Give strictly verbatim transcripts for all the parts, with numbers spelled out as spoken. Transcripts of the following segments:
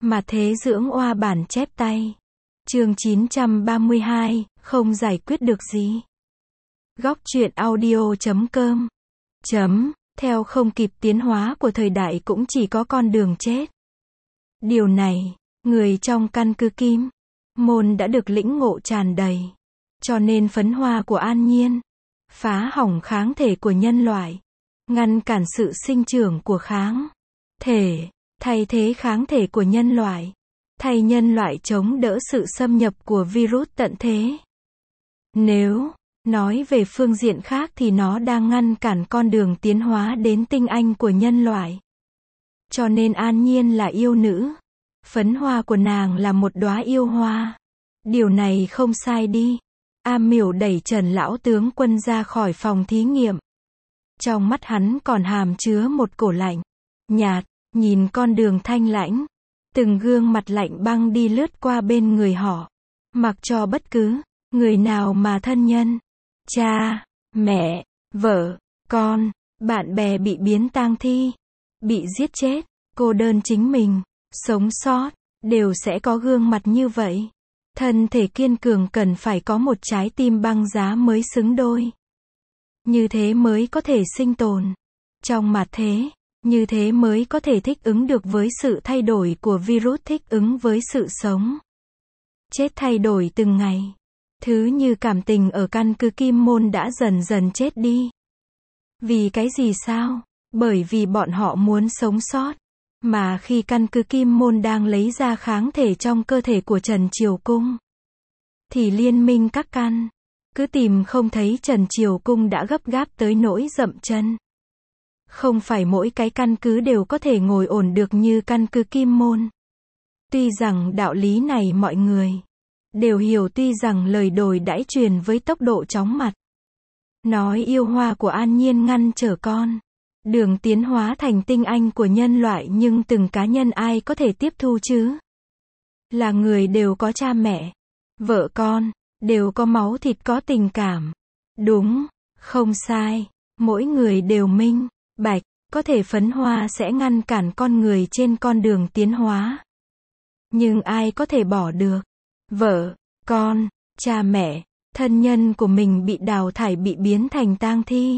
Mà thế dưỡng oa bản chép tay. Chương chín trăm ba mươi hai, không giải quyết được gì. Góc truyện audio chấm com. Chấm, theo không kịp tiến hóa của thời đại cũng chỉ có con đường chết. Điều này, người trong căn cứ Kim Môn đã được lĩnh ngộ tràn đầy. Cho nên phấn hoa của An Nhiên phá hỏng kháng thể của nhân loại, ngăn cản sự sinh trưởng của kháng thể, thay thế kháng thể của nhân loại, thay nhân loại chống đỡ sự xâm nhập của virus tận thế. Nếu nói về phương diện khác thì nó đang ngăn cản con đường tiến hóa đến tinh anh của nhân loại. Cho nên An Nhiên là yêu nữ. Phấn hoa của nàng là một đóa yêu hoa. Điều này không sai đi. A Miểu đẩy Trần lão tướng quân ra khỏi phòng thí nghiệm. Trong mắt hắn còn hàm chứa một cổ lạnh nhạt, nhìn con đường thanh lãnh, từng gương mặt lạnh băng đi lướt qua bên người họ, mặc cho bất cứ người nào mà thân nhân, cha, mẹ, vợ, con, bạn bè bị biến tang thi, bị giết chết, cô đơn chính mình, sống sót, đều sẽ có gương mặt như vậy. Thân thể kiên cường cần phải có một trái tim băng giá mới xứng đôi. Như thế mới có thể sinh tồn trong mặt thế, như thế mới có thể thích ứng được với sự thay đổi của virus, thích ứng với sự sống chết thay đổi từng ngày. Thứ như cảm tình ở căn cứ Kim Môn đã dần dần chết đi. Vì cái gì sao? Bởi vì bọn họ muốn sống sót. Mà khi căn cứ Kim Môn đang lấy ra kháng thể trong cơ thể của Trần Triều Cung, thì liên minh các căn cứ tìm không thấy. Trần Triều Cung đã gấp gáp tới nỗi dậm chân. Không phải mỗi cái căn cứ đều có thể ngồi ổn được như căn cứ Kim Môn. Tuy rằng đạo lý này mọi người đều hiểu, tuy rằng lời đồn đãi truyền với tốc độ chóng mặt, nói yêu hoa của An Nhiên ngăn trở con đường tiến hóa thành tinh anh của nhân loại, nhưng từng cá nhân ai có thể tiếp thu chứ? Là người đều có cha mẹ, vợ con, đều có máu thịt, có tình cảm. Đúng, không sai, mỗi người đều minh bạch, có thể phấn hoa sẽ ngăn cản con người trên con đường tiến hóa. Nhưng ai có thể bỏ được vợ, con, cha mẹ, thân nhân của mình bị đào thải, bị biến thành tang thi?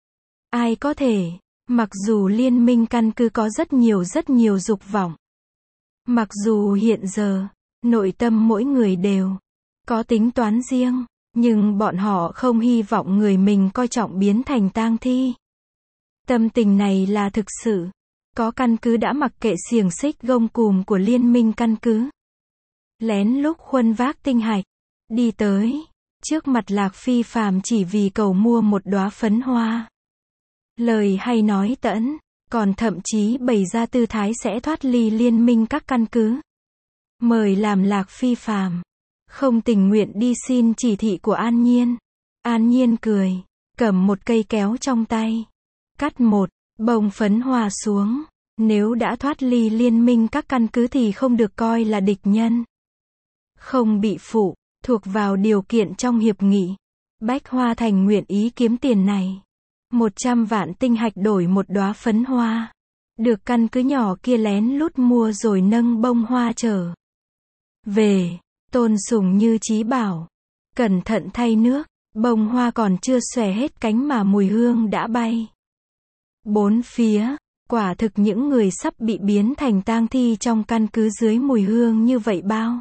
Ai có thể? Mặc dù liên minh căn cứ có rất nhiều rất nhiều dục vọng. Mặc dù hiện giờ, nội tâm mỗi người đều có tính toán riêng, nhưng bọn họ không hy vọng người mình coi trọng biến thành tang thi. Tâm tình này là thực sự. Có căn cứ đã mặc kệ xiềng xích gông cùm của liên minh căn cứ, lén lút khuân vác tinh hạch, đi tới trước mặt Lạc Phi Phàm chỉ vì cầu mua một đóa phấn hoa. Lời hay nói tẫn, còn thậm chí bày ra tư thái sẽ thoát ly liên minh các căn cứ. Mời làm Lạc Phi Phàm không tình nguyện đi xin chỉ thị của An Nhiên. An Nhiên cười, cầm một cây kéo trong tay, cắt một bông phấn hoa xuống. Nếu đã thoát ly liên minh các căn cứ thì không được coi là địch nhân, không bị phụ thuộc vào điều kiện trong hiệp nghị. Bách Hoa Thành nguyện ý kiếm tiền này. Một trăm vạn tinh hạch đổi một đóa phấn hoa. Được căn cứ nhỏ kia lén lút mua rồi nâng bông hoa trở về, tôn sùng như trí bảo. Cẩn thận thay nước, bông hoa còn chưa xòe hết cánh mà mùi hương đã bay bốn phía. Quả thực những người sắp bị biến thành tang thi trong căn cứ dưới mùi hương như vậy bao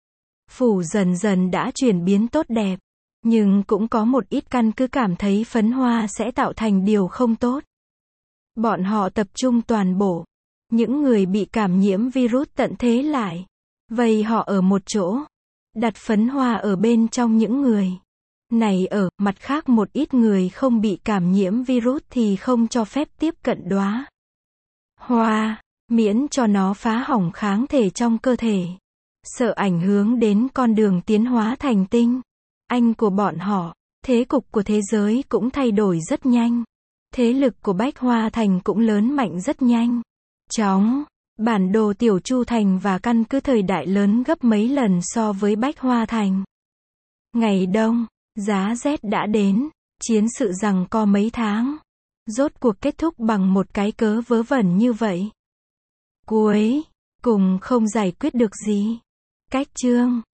phủ dần dần đã chuyển biến tốt đẹp. Nhưng cũng có một ít căn cứ cảm thấy phấn hoa sẽ tạo thành điều không tốt. Bọn họ tập trung toàn bộ những người bị cảm nhiễm virus tận thế lại, vây họ ở một chỗ, đặt phấn hoa ở bên trong những người này. Ở mặt khác, một ít người không bị cảm nhiễm virus thì không cho phép tiếp cận đóa hoa, miễn cho nó phá hỏng kháng thể trong cơ thể, sợ ảnh hưởng đến con đường tiến hóa thành tinh anh của bọn họ. Thế cục của thế giới cũng thay đổi rất nhanh. Thế lực của Bách Hoa Thành cũng lớn mạnh rất nhanh chóng. Bản đồ Tiểu Chu Thành và căn cứ thời đại lớn gấp mấy lần so với Bách Hoa Thành. Ngày đông, giá rét đã đến. Chiến sự giằng co mấy tháng, rốt cuộc kết thúc bằng một cái cớ vớ vẩn như vậy. Cuối cùng không giải quyết được gì. Cách chương